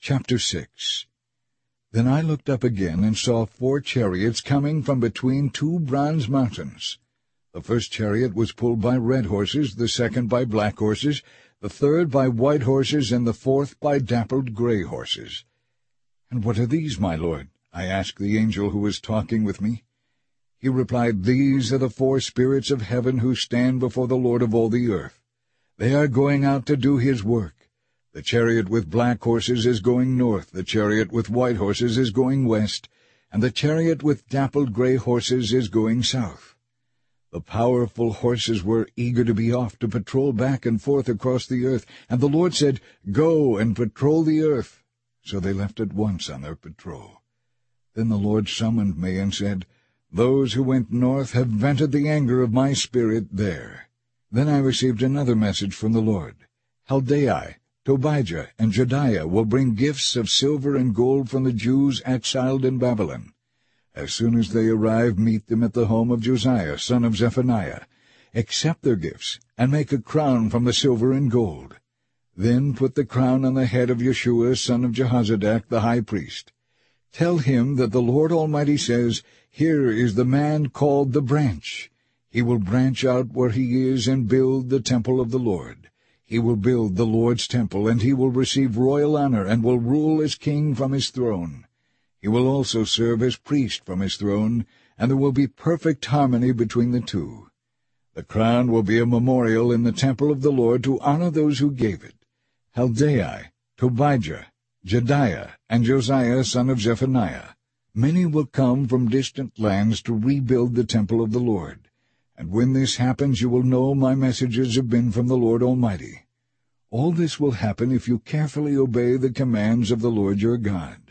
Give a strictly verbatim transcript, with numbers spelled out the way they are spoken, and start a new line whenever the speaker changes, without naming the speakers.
Chapter six. Then I looked up again and saw four chariots coming from between two bronze mountains. The first chariot was pulled by red horses, the second by black horses, the third by white horses, and the fourth by dappled gray horses. "And what are these, my lord?" I asked the angel who was talking with me. He replied, "These are the four spirits of heaven who stand before the Lord of all the earth. They are going out to do his work. The chariot with black horses is going north, the chariot with white horses is going west, and the chariot with dappled gray horses is going south." The powerful horses were eager to be off to patrol back and forth across the earth, and the Lord said, "Go and patrol the earth." So they left at once on their patrol. Then the Lord summoned me and said, "Those who went north have vented the anger of my spirit there." Then I received another message from the Lord. Heldai, Tobijah, and Jedaiah will bring gifts of silver and gold from the Jews exiled in Babylon. As soon as they arrive, meet them at the home of Josiah, son of Zephaniah. Accept their gifts, and make a crown from the silver and gold. Then put the crown on the head of Yeshua, son of Jehozadak, the high priest. Tell him that the Lord Almighty says, "Here is the man called the branch. He will branch out where he is and build the temple of the Lord. He will build the Lord's temple, and he will receive royal honor and will rule as king from his throne. He will also serve as priest from his throne, and there will be perfect harmony between the two. The crown will be a memorial in the temple of the Lord to honor those who gave it. Heldai, Tobijah, Jedaiah, and Josiah, son of Zephaniah. Many will come from distant lands to rebuild the temple of the Lord. And when this happens, you will know my messages have been from the Lord Almighty. All this will happen if you carefully obey the commands of the Lord your God.